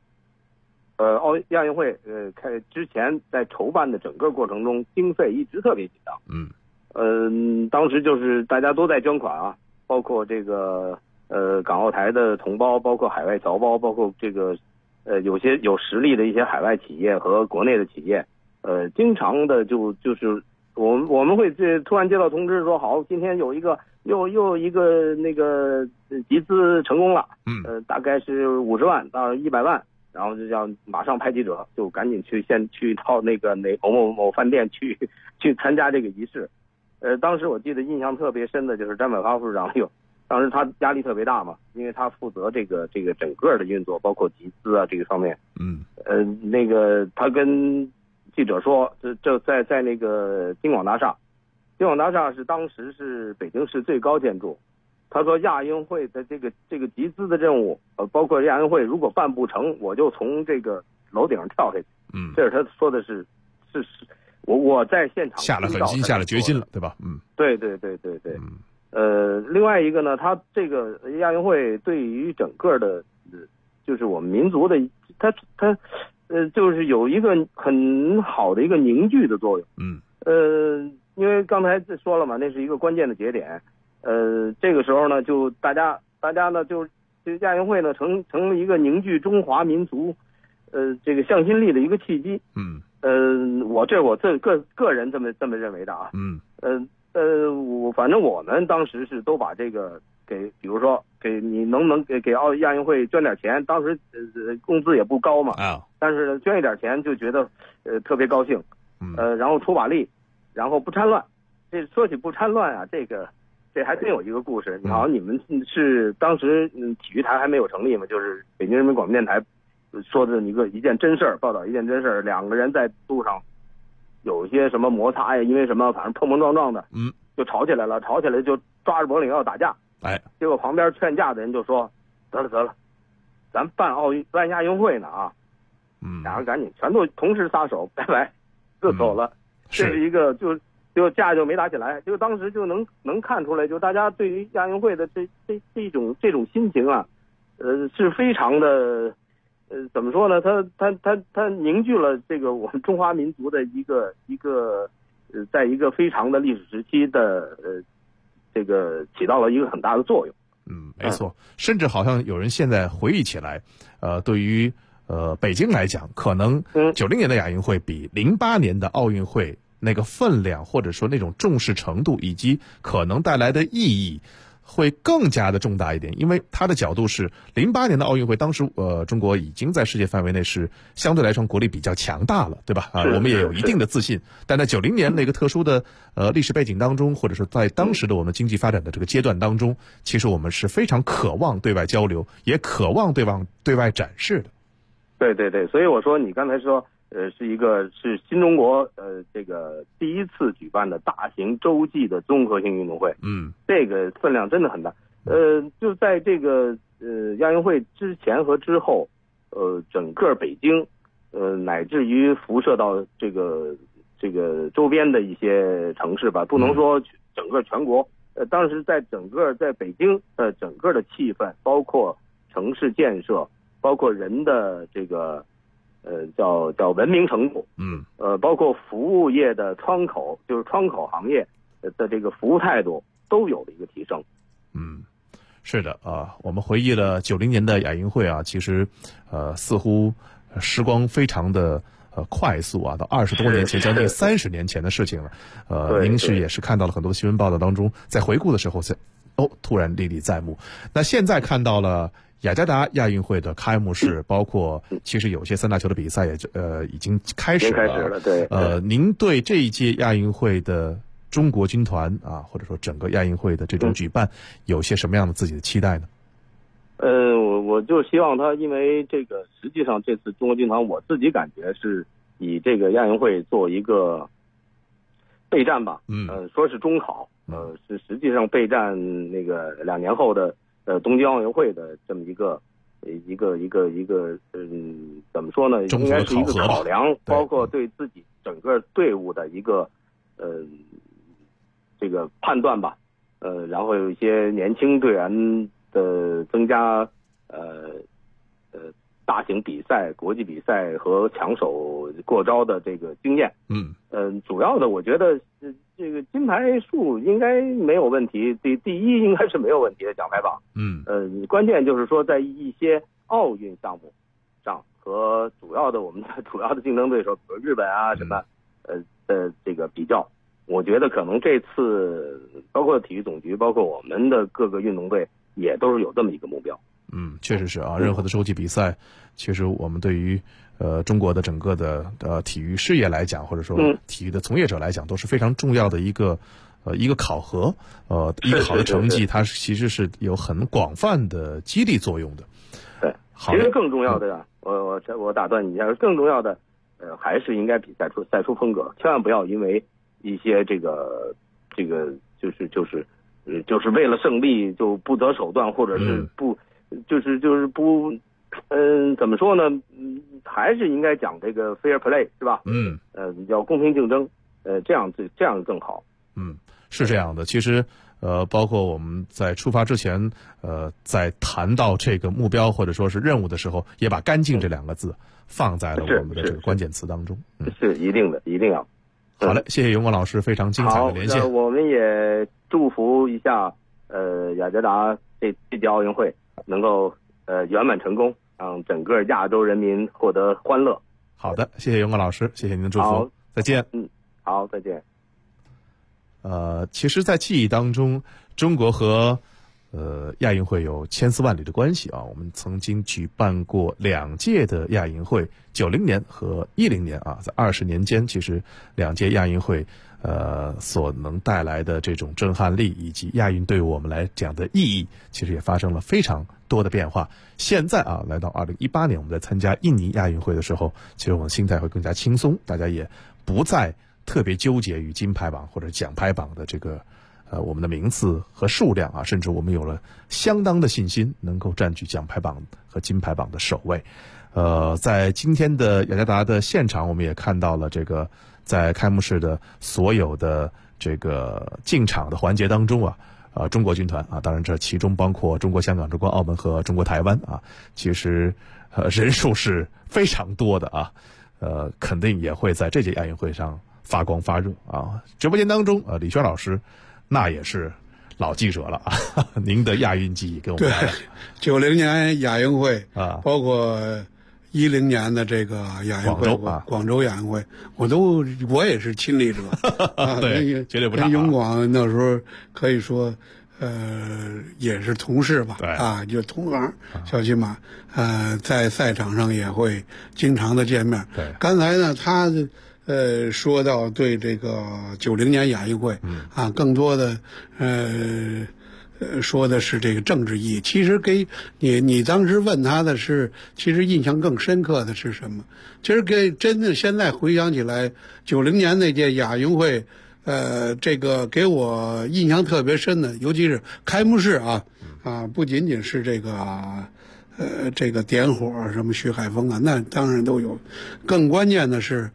亚运会开之前，在筹办的整个过程中，经费一直特别紧张。当时就是大家都在捐款啊，包括这个港澳台的同胞，包括海外侨胞，包括这个有些有实力的一些海外企业和国内的企业，经常的就是我们会突然接到通知说，好，今天有一个又一个那个集资成功了，大概是50万到100万。然后就要马上派记者，就赶紧去到那个某饭店去参加这个仪式。当时我记得印象特别深的就是张百发副市长当时他压力特别大嘛，因为他负责这个整个的运作，包括集资啊这个方面。那个他跟记者说，这在那个京广大厦是当时是北京市最高建筑。他说亚运会的这个集资的任务，包括亚运会如果办不成，我就从这个楼顶上跳下去。这是他说的是我在现场下了狠心，下了决心了，对吧？ 对。另外一个呢，他这个亚运会对于整个的，就是我们民族的，他就是有一个很好的一个凝聚的作用。因为刚才说了嘛，那是一个关键的节点。这个时候呢，就大家呢就亚运会呢成了一个凝聚中华民族这个向心力的一个契机。我个人这么认为的啊。反正我们当时是都把这个比如说你能不能给亚运会捐点钱？当时工资也不高嘛，但是呢捐一点钱就觉得特别高兴。然后出把力，然后不掺乱。这说起不掺乱啊，这还真有一个故事。好像你们是当时体育台还没有成立嘛，就是北京人民广播电台说的一件真事儿，报道一件真事儿，两个人在路上有一些什么摩擦呀，因为什么反正碰碰撞撞的，就吵起来了，就抓着脖领要打架。结果旁边劝架的人就说得了，咱办亚运会呢啊。俩人赶紧全都同时撒手，拜拜就走了。这是一个就架就没打起来，就当时就能看出来，就大家对于亚运会的这种心情啊，是非常的，怎么说呢？它凝聚了这个我们中华民族的一个在一个非常的历史时期的这个起到了一个很大的作用。 没错，甚至好像有人现在回忆起来，对于北京来讲，可能90年的亚运会比08年的奥运会那个分量，或者说那种重视程度，以及可能带来的意义， 会更加的重大一点，因为它的角度是08年的奥运会，当时中国已经在世界范围内是相对来说国力比较强大了，对吧？我们也有一定的自信。但在90年那个特殊的历史背景当中，或者说在当时的我们经济发展的这个阶段当中，其实我们是非常渴望对外交流，也渴望对外展示的。 对对对，所以我说你刚才说是新中国这个第一次举办的大型洲际的综合性运动会，这个分量真的很大。就在这个亚运会之前和之后，整个北京乃至于辐射到这个周边的一些城市吧，不能说整个全国。当时在北京整个的气氛，包括城市建设，包括人的这个叫文明程度，包括服务业的窗口行业的这个服务态度都有了一个提升。 是的啊，我们回忆了90年的亚运会啊，其实似乎时光非常的快速啊，到20多年前，将近30年前的事情了。您也是看到了很多新闻报道当中，在回顾的时候突然历历在目。那现在看到了雅加达亚运会的开幕式，包括其实有些三大球的比赛也已经开始了。 对。 您对这一届亚运会的中国军团啊，或者说整个亚运会的这种举办，有些什么样的自己的期待呢？ 我就希望他，因为这个实际上这次中国军团，我自己感觉是以这个亚运会做一个备战吧。说是中考，是实际上备战那个2年后的东京奥运会的这么一个怎么说呢？应该是一个考量，包括对自己整个队伍的一个这个判断吧。然后有一些年轻队员的增加，大型比赛、国际比赛和抢手过招的这个经验。主要的我觉得这个金牌数应该没有问题，第一应该是没有问题的奖牌榜。关键就是说在一些奥运项目上和我们的主要的竞争对手，比如日本啊什么的这个比较，我觉得可能这次包括体育总局，包括我们的各个运动队也都是有这么一个目标。 确实是啊，任何的洲际比赛，其实我们对于中国的整个的体育事业来讲，或者说体育的从业者来讲，都是非常重要的一个考核。一个好的成绩，它其实是有很广泛的激励作用的。 对，其实更重要的呀，我打断你一下，更重要的还是应该比赛出风格，千万不要因为一些这个就是为了胜利就不择手段，或者是不。怎么说呢？还是应该讲这个 fair play 是吧？要公平竞争，这样更好。 是这样的。其实包括我们在出发之前，在谈到这个目标或者说是任务的时候，也把干净这2个字放在了我们的这个关键词当中。 是一定的，一定要。 好嘞，谢谢永光老师非常精彩的连线。 我们也祝福一下雅加达这届奥运会能够圆满成功，让整个亚洲人民获得欢乐。 好的，谢谢永光老师，谢谢您的祝福，再见。 好，再见。 其实在记忆当中，中国和亚运会有千丝万缕的关系啊。我们曾经举办过2届的亚运会，90年和10年啊，在20年间，其实2届亚运会所能带来的这种震撼力，以及亚运对我们来讲的意义，其实也发生了非常多的变化。现在啊，来到2018年，我们在参加印尼亚运会的时候，其实我们心态会更加轻松，大家也不再特别纠结于金牌榜或者奖牌榜的这个我们的名次和数量啊，甚至我们有了相当的信心，能够占据奖牌榜和金牌榜的首位。在今天的雅加达的现场，我们也看到了这个在开幕式的所有的这个进场的环节当中啊，中国军团啊，当然这其中包括中国香港、中国澳门和中国台湾啊，其实人数是非常多的啊，肯定也会在这届亚运会上发光发热啊。直播间当中李轩老师那也是老记者了啊，您的亚运记忆给我们来了。 90年亚运会啊，包括10年的这个亚运会，广州亚运会，我也是亲历者啊。 对，绝对不差。 永广那时候可以说， 也是同事吧，就同行，小骑马，在赛场上也会经常的见面。 对， 刚才呢，他说到对这个90年亚运会，更多的说的是这个政治意义。其实给你当时问他的是，其实印象更深刻的是什么？其实真的现在回想起来，90年那届亚运会。这个给我印象特别深的，尤其是开幕式不仅仅是这个点火什么徐海峰那当然都有，更关键的是，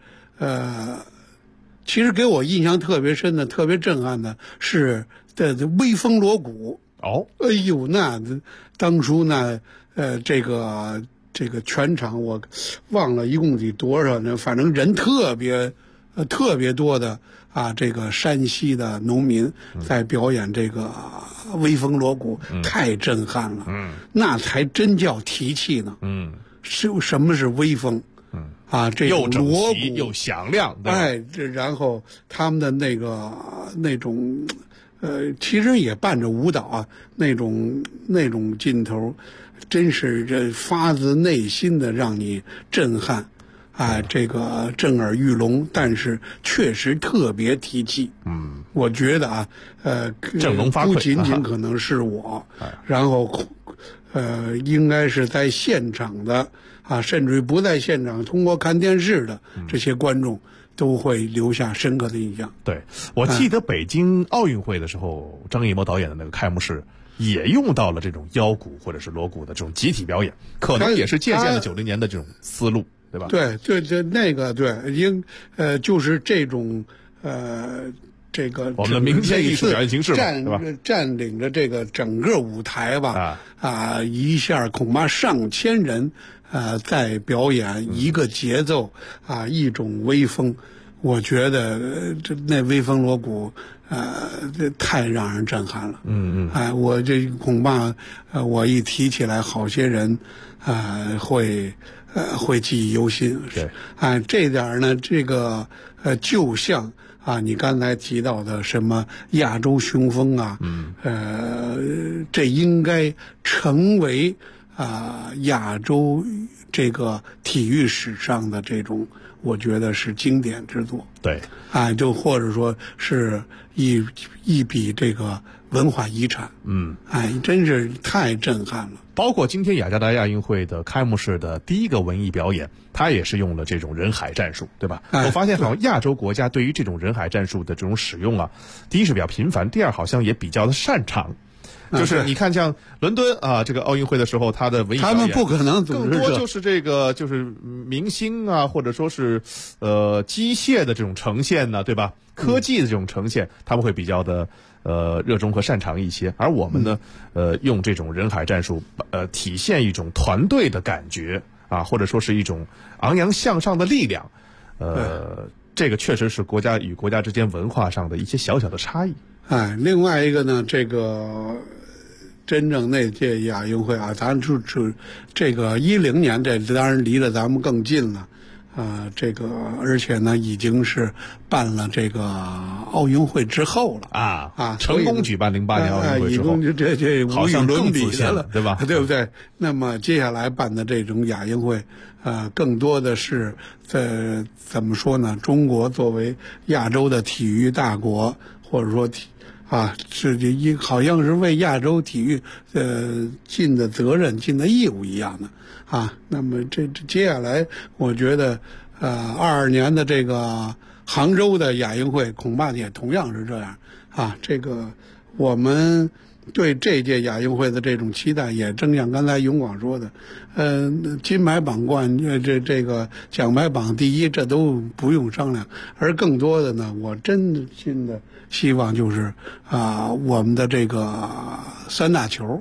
其实给我印象特别深的、特别震撼的是微风锣鼓。哎呦，那当初这个全场我忘了一共得多少呢，反正人特别多的。这个山西的农民在表演这个微风锣鼓，太震撼了。那才真叫提气呢。什么是微风？这又整锣鼓齐又响亮。 然后他们的那种其实也伴着舞蹈那种劲头，真是这发自内心的让你震撼。这个震耳欲聋，但是确实特别提气。我觉得振聋发聩， 不仅仅可能是我，然后应该是在现场的甚至于不在现场，通过看电视的这些观众都会留下深刻的印象。 对，我记得北京奥运会的时候，张艺谋导演的那个开幕式。也用到了这种腰鼓或者是锣鼓的这种集体表演，可能也是借鉴了90年的这种思路，对吧？ 对，那个对，就是这种这个我们的民间艺术表演形式占领着这个整个舞台吧，一下恐怕上千人在表演一个节奏一种微风，我觉得那微风锣鼓。这太让人震撼了。我这恐怕我一提起来，好些人会记忆犹新。 对， 这点呢，这个就像你刚才提到的什么亚洲雄风这应该成为亚洲这个体育史上的这种，我觉得是经典之作。 对， 就或者说是一笔这个文化遗产。真是太震撼了。 包括今天雅加达亚运会的开幕式的第一个文艺表演，它也是用了这种人海战术，对吧？我发现好像亚洲国家对于这种人海战术的这种使用第一是比较频繁，第二好像也比较的擅长。就是你看，像伦敦这个奥运会的时候，他的文艺表演， 他们不可能组织更多就是就是明星或者说是机械的这种呈现呢，对吧？科技的这种呈现，他们会比较的热衷和擅长一些。而我们呢，用这种人海战术，体现一种团队的感觉或者说是一种昂扬向上的力量。这个确实是国家与国家之间文化上的一些小小的差异。 另外一个呢，这个真正那届亚运会咱这个10年，这当然离了咱们更近了，这个而且呢已经是办了这个奥运会之后了成功举办08年奥运会之后， 这无与伦比的了， 对吧？ 对不对？那么接下来办的这种亚运会，更多的是怎么说呢？中国作为亚洲的体育大国，或者说是好像是为亚洲体育尽的责任、尽的义务一样的那么这接下来，我觉得22年的这个杭州的亚运会恐怕也同样是这样这个我们对这届亚运会的这种期待，也正像刚才永广说的，金牌榜冠这个奖牌榜第一，这都不用商量。而更多的呢，我真心的希望就是我们的这个三大球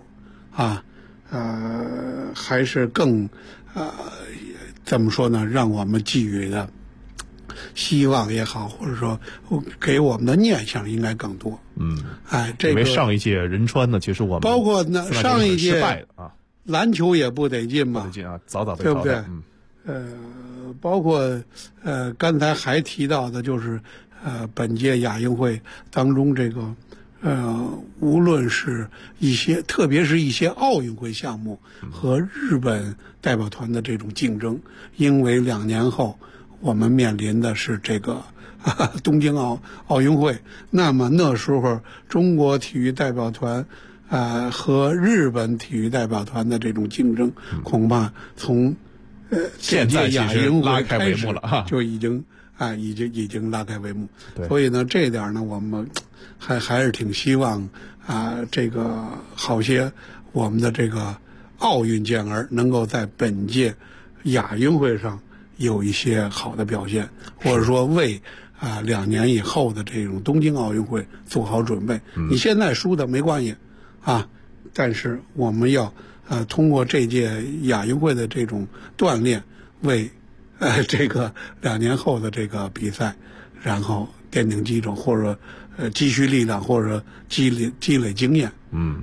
还是更怎么说呢，让我们寄予的希望也好，或者说给我们的念想应该更多。这个因为上一届仁川呢，其实我们包括上一届失败的篮球也不得劲嘛， 不得劲早被对不对？包括刚才还提到的就是本届亚运会当中这个无论是特别是一些奥运会项目和日本代表团的这种竞争，因为2年后我们面临的是这个东京奥运会，那么那时候中国体育代表团和日本体育代表团的这种竞争，恐怕从现在亚运会拉开帷幕了哈， 就已经拉开帷幕。所以呢，这点呢，我们还是挺希望这个好些我们的这个奥运健儿能够在本届亚运会上有一些好的表现，或者说为2年以后的这种东京奥运会做好准备。你现在输的没关系但是我们要通过这届亚运会的这种锻炼，为这个2年后的这个比赛，然后奠定基础，或者积蓄力量，或者积累经验。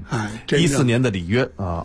14年的里约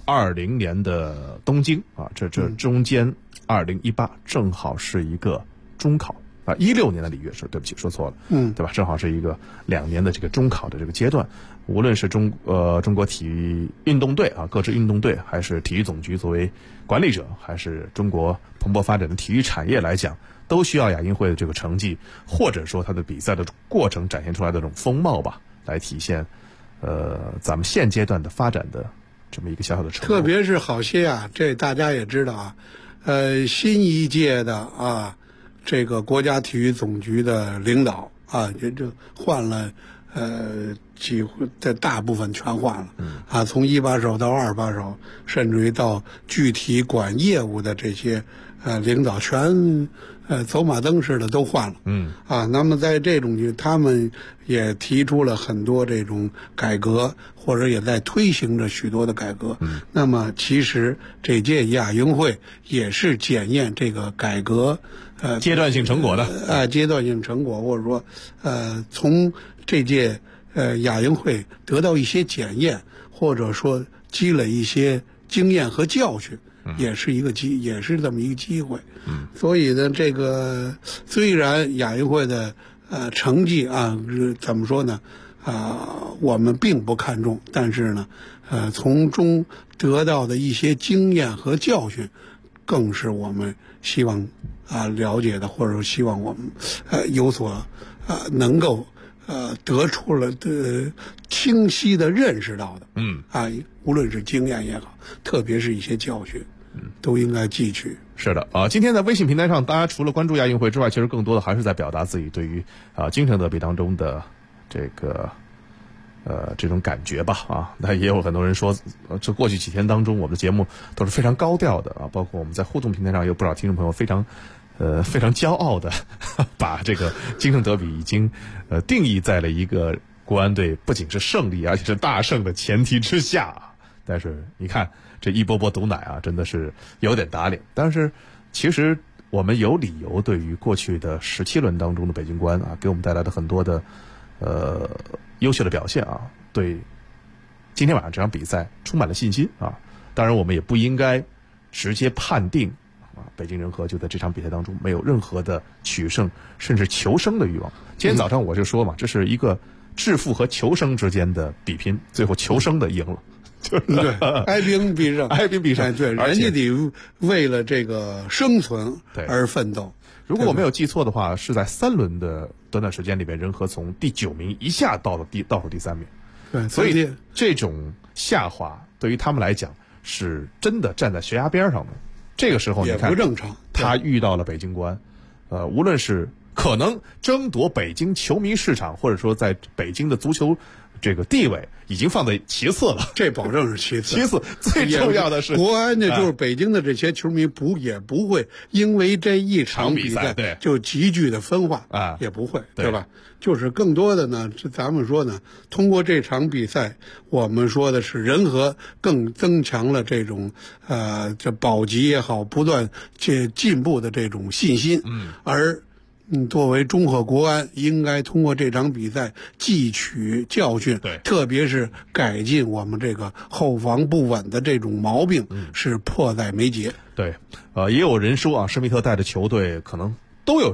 20年的东京这中间2018正好是一个中考16年的里约对不起说错了，对吧？正好是一个2年的这个中考的这个阶段。无论是中国体育运动队各支运动队，还是体育总局作为管理者，还是中国蓬勃发展的体育产业来讲，都需要亚运会的这个成绩，或者说它的比赛的过程展现出来的这种风貌吧，来体现咱们现阶段的发展的这么一个小小的成果。 特别是好些这大家也知道新一届的这个国家体育总局的领导也就换了几乎的大部分全换了从一把手到二把手，甚至于到具体管业务的这些领导全走马灯似的都换了那么在这种他们也提出了很多这种改革，或者也在推行着许多的改革那么其实这届亚运会也是检验这个改革阶段性成果的阶段性成果，或者说从这届亚运会得到一些检验，或者说积累一些经验和教训，也是这么一个机会所以呢，这个虽然亚运会的成绩怎么说呢我们并不看重，但是呢从中得到的一些经验和教训，更是我们希望了解的，或者希望我们有所能够得出了清晰的认识到的无论是经验也好，特别是一些教训都应该汲取。 是的今天在微信平台上，大家除了关注亚运会之外，其实更多的还是在表达自己对于京城德比当中的这个这种感觉吧那也有很多人说这过去几天当中我们的节目都是非常高调的包括我们在互动平台上有不少听众朋友非常骄傲的把这个京城德比已经定义在了一个国安队不仅是胜利而且是大胜的前提之下但是你看这一波波毒奶真的是有点打脸。但是其实我们有理由对于过去的17轮当中的北京国安给我们带来的很多的优秀的表现对今天晚上这场比赛充满了信心当然我们也不应该直接判定北京人和就在这场比赛当中没有任何的取胜甚至求胜的欲望。今天早上我就说嘛，这是一个致富和求生之间的比拼，最后求生的赢了。 对，哀兵必胜， 哀兵必胜。 对，人家得为了这个生存而奋斗。 如果我没有记错的话，是在3轮的短短时间里边，人和从第9名一下倒数第3名。 对， 所以这种下滑对于他们来讲是真的站在悬崖边上的。这个时候你看也不正常， 他遇到了北京国安，无论是可能争夺北京球迷市场，或者说在北京的足球这个地位已经放在其次了， 这保证是其次。 其次，最重要的是国安呢，就是北京的这些球迷也不会因为这一场比赛就急剧的分化也不会，对吧？就是更多的呢，咱们说呢，通过这场比赛，我们说的是人和更增强了这种这保级也好，不断进步的这种信心，而。作为中赫国安，应该通过这场比赛汲取教训，特别是改进我们这个后防不稳的这种毛病，是迫在眉睫。 对，也有人说施密特带的球队可能都有